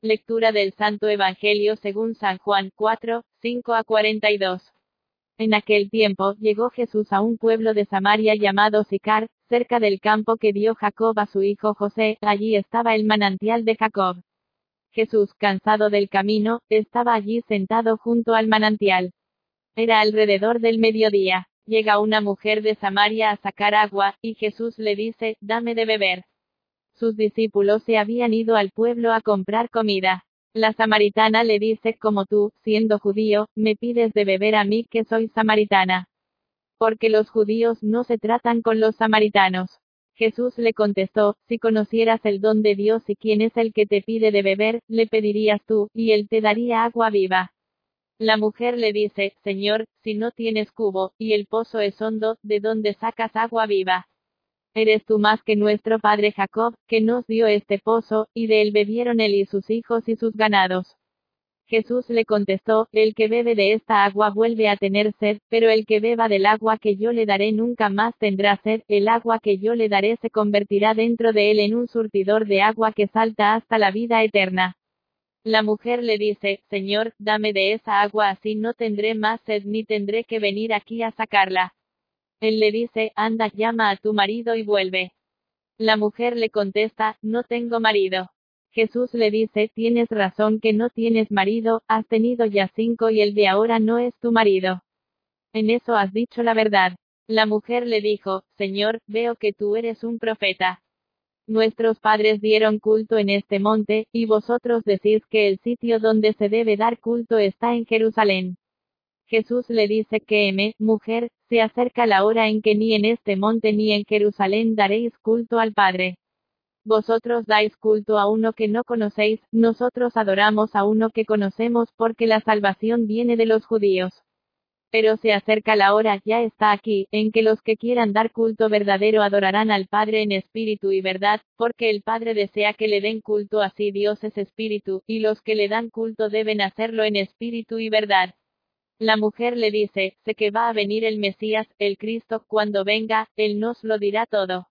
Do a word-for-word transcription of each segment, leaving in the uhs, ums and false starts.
Lectura del Santo Evangelio según San Juan cuatro, cinco a cuarenta y dos. En aquel tiempo, llegó Jesús a un pueblo de Samaria llamado Sicar, cerca del campo que dio Jacob a su hijo José. Allí estaba el manantial de Jacob. Jesús, cansado del camino, estaba allí sentado junto al manantial. Era alrededor del mediodía. Llega una mujer de Samaria a sacar agua, y Jesús le dice, dame de beber. Sus discípulos se habían ido al pueblo a comprar comida. La samaritana le dice, como tú, siendo judío, me pides de beber a mí que soy samaritana. Porque los judíos no se tratan con los samaritanos. Jesús le contestó, si conocieras el don de Dios y quién es el que te pide de beber, le pedirías tú, y él te daría agua viva. La mujer le dice, Señor, si no tienes cubo, y el pozo es hondo, ¿de dónde sacas agua viva? ¿Eres tú más que nuestro padre Jacob, que nos dio este pozo, y de él bebieron él y sus hijos y sus ganados? Jesús le contestó, el que bebe de esta agua vuelve a tener sed, pero el que beba del agua que yo le daré nunca más tendrá sed, el agua que yo le daré se convertirá dentro de él en un surtidor de agua que salta hasta la vida eterna. La mujer le dice, Señor, dame de esa agua así no tendré más sed ni tendré que venir aquí a sacarla. Él le dice, anda, llama a tu marido y vuelve. La mujer le contesta, no tengo marido. Jesús le dice, tienes razón que no tienes marido, has tenido ya cinco y el de ahora no es tu marido. En eso has dicho la verdad. La mujer le dijo, Señor, veo que tú eres un profeta. Nuestros padres dieron culto en este monte, y vosotros decís que el sitio donde se debe dar culto está en Jerusalén. Jesús le dice que, me, mujer, se acerca la hora en que ni en este monte ni en Jerusalén daréis culto al Padre. Vosotros dais culto a uno que no conocéis, nosotros adoramos a uno que conocemos porque la salvación viene de los judíos. Pero se acerca la hora, ya está aquí, en que los que quieran dar culto verdadero adorarán al Padre en espíritu y verdad, porque el Padre desea que le den culto así Dios es espíritu, y los que le dan culto deben hacerlo en espíritu y verdad. La mujer le dice, sé que va a venir el Mesías, el Cristo, cuando venga, él nos lo dirá todo.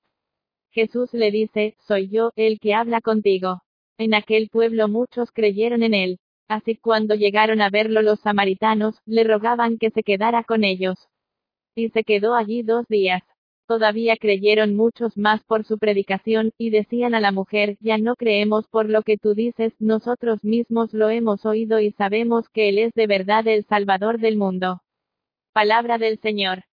Jesús le dice, soy yo, el que habla contigo. En aquel pueblo muchos creyeron en él. Así cuando llegaron a verlo los samaritanos, le rogaban que se quedara con ellos. Y se quedó allí dos días. Todavía creyeron muchos más por su predicación, y decían a la mujer, ya no creemos por lo que tú dices, nosotros mismos lo hemos oído y sabemos que Él es de verdad el Salvador del mundo. Palabra del Señor.